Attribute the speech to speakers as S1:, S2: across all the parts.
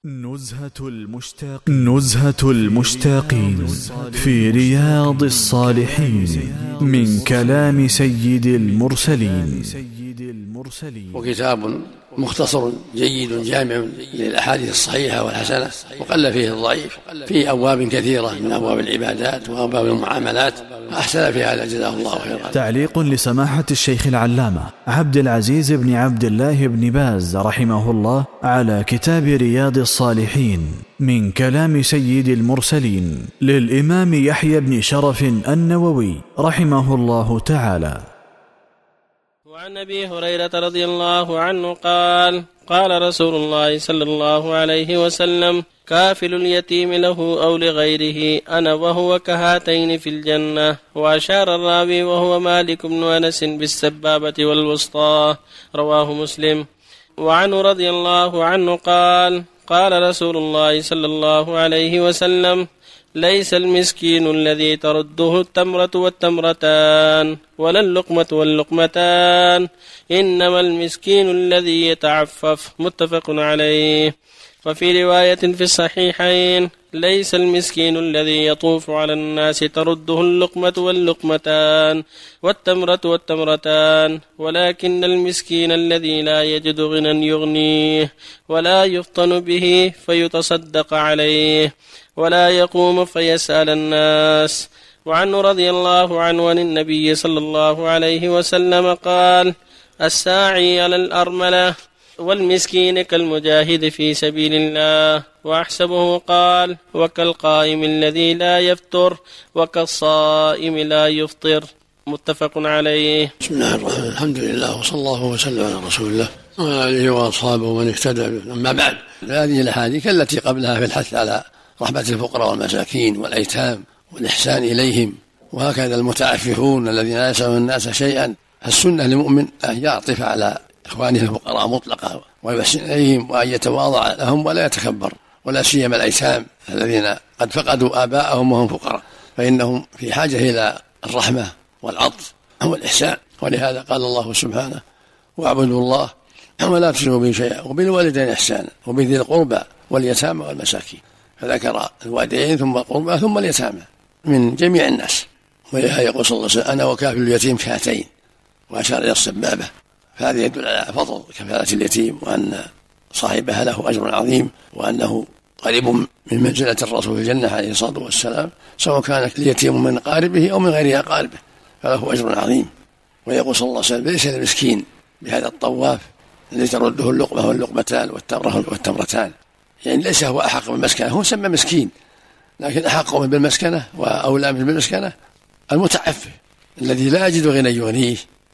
S1: نزهة المشتاقين في رياض الصالحين من كلام سيد المرسلين.
S2: وكتاب مختصر جيد جامع للأحاديث الصحيحة والحسنة، وقل فيه الضعيف، في أبواب كثيرة من أبواب العبادات وأبواب المعاملات، أحسن في هذا جزاه الله خيرا.
S1: تعليق لسماحة الشيخ العلامة عبد العزيز بن عبد الله بن باز رحمه الله على كتاب رياض الصالحين من كلام سيد المرسلين للإمام يحيى بن شرف النووي رحمه الله تعالى.
S3: وعن أبي هريرة رضي الله عنه قال: قال رسول الله صلى الله عليه وسلم: كافل اليتيم له أو لغيره أنا وهو كهاتين في الجنة. وأشار الراوي وهو مالك بن أنس بالسبابة والوسطى، رواه مسلم. وعنه رضي الله عنه قال: قال رسول الله صلى الله عليه وسلم: ليس المسكين الذي ترده التمرة والتمرتان ولا اللقمة واللقمتان، إنما المسكين الذي يتعفف. متفق عليه. وفي رواية في الصحيحين: ليس المسكين الذي يطوف على الناس ترده اللقمة واللقمتان والتمرة والتمرتان، ولكن المسكين الذي لا يجد غنى يغنيه ولا يفطن به فيتصدق عليه ولا يقوم فيسأل الناس. وعنه رضي الله عنه عن النبي صلى الله عليه وسلم قال: الساعي على الأرملة والمسكين كالمجاهد في سبيل الله. وأحسبه قال: وكالقائم الذي لا يفطر وكالصائم لا يفطر. متفق عليه.
S2: بسم الله الرحمن الرحيم، الحمد لله وصلى الله وسلم على رسول الله وعلى آله وأصحابه ومن اهتدى به. أما بعد، هذه الأحاديث التي قبلها في الحث على رحمة الفقراء والمساكين والأيتام والإحسان إليهم، وهكذا المتعففون الذين لا يسألون الناس شيئا. السنة للمؤمن أن يعطف على إخوانه الفقراء مطلقا ويحسن إليهم وأن يتواضع لهم ولا يتكبر، ولا سيما الأيتام الذين قد فقدوا آباءهم وهم فقراء، فإنهم في حاجة إلى الرحمة والعطف والإحسان. ولهذا قال الله سبحانه: واعبدوا الله ولا تشركوا به شيئا وبالوالدين إحسانا وبذي القربى واليتامى والمساكين، فذكر الوالدين ثم القربى ثم اليتامى من جميع الناس. ولهذا يقول صلى الله عليه وسلم: أنا وكافل اليتيم كهاتين، وأشار إلى السبابة. فهذا يدل على فضل كفالة اليتيم، وأن صاحبها له أجر عظيم، وأنه قريب من منزلة الرسول في الجنة عليه الصلاة والسلام، سواء كان اليتيم من قاربه أو من غير أقاربه، فله أجر عظيم. ويقول صلى الله عليه وسلم: ليس المسكين بهذا الطواف الذي ترده اللقمة واللقمتان والتمرة والتمرتان، يعني ليس هو أحق بالمسكنة، هو سمى مسكين، لكن أحق بالمسكنة وأولى من بالمسكنة المتعفف الذي لا يجد غنى يغنيه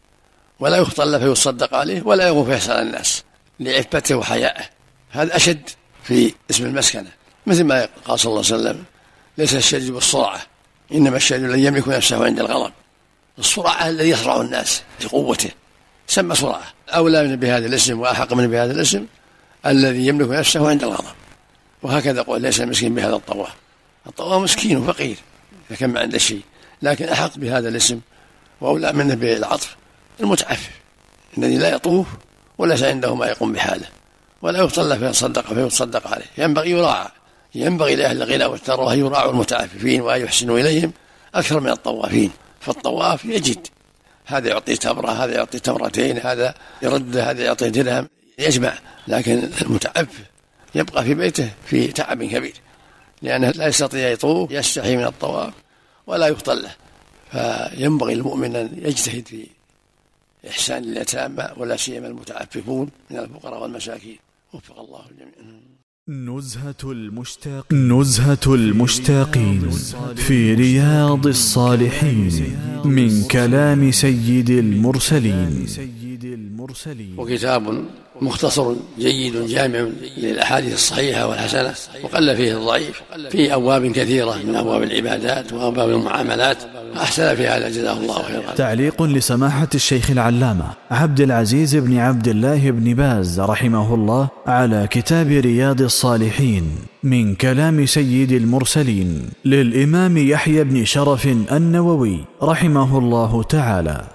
S2: ولا يخطل فيصدق عليه ولا يغوف فيسأل الناس لعفته وحيائه. هذا أشد في اسم المسكنة، مثل ما قال صلى الله عليه وسلم: ليس الشديد بالسرعة، إنما الشديد الذي يملك نفسه عند الغضب. السرعة الذي يسرع الناس بقوته سمى سرعة. أولى بهذا الاسم وأحق من بهذا الاسم الذي يملك نفسه عند الغضب. وهكذا قول: ليس المسكين بهذا الطواف. الطواف مسكين وفقير إذا كان ما عنده شيء، لكن أحق بهذا الاسم وأولى منه بالعطف المتعفف الذي لا يطوف وليس عنده ما يقوم بحاله ولا يخطل فيتصدق عليه. ينبغي يراعى، ينبغي لأهل الغنى والثروة أن يراعوا المتعففين وأن يحسنوا إليهم أكثر من الطوافين. فالطواف يجد، هذا يعطي تمرة، هذا يعطي تمرتين، هذا يرد، هذا يعطي درهم، يجمع. لكن المتعفف يبقى في بيته في تعب كبير، لأنه لا يستطيع يطوف، يستحي من الطواف ولا يخطل له. فينبغي المؤمن أن يجتهد في إحسان اليتامى ولا سيما المتعففون من الفقراء والمساكين. وفق الله الجميع.
S1: نزهة المشتاقين في رياض الصالحين من كلام سيد المرسلين.
S2: وكتاب مختصر جيد جامع للأحاديث الصحيحة والحسنة، وقل فيه الضعيف، في أبواب كثيرة من أبواب العبادات وأبواب المعاملات، أحسن في هذا جزاه الله خيرا.
S1: تعليق لسماحة الشيخ العلامة عبد العزيز بن عبد الله بن باز رحمه الله على كتاب رياض الصالحين من كلام سيد المرسلين للإمام يحيى بن شرف النووي رحمه الله تعالى.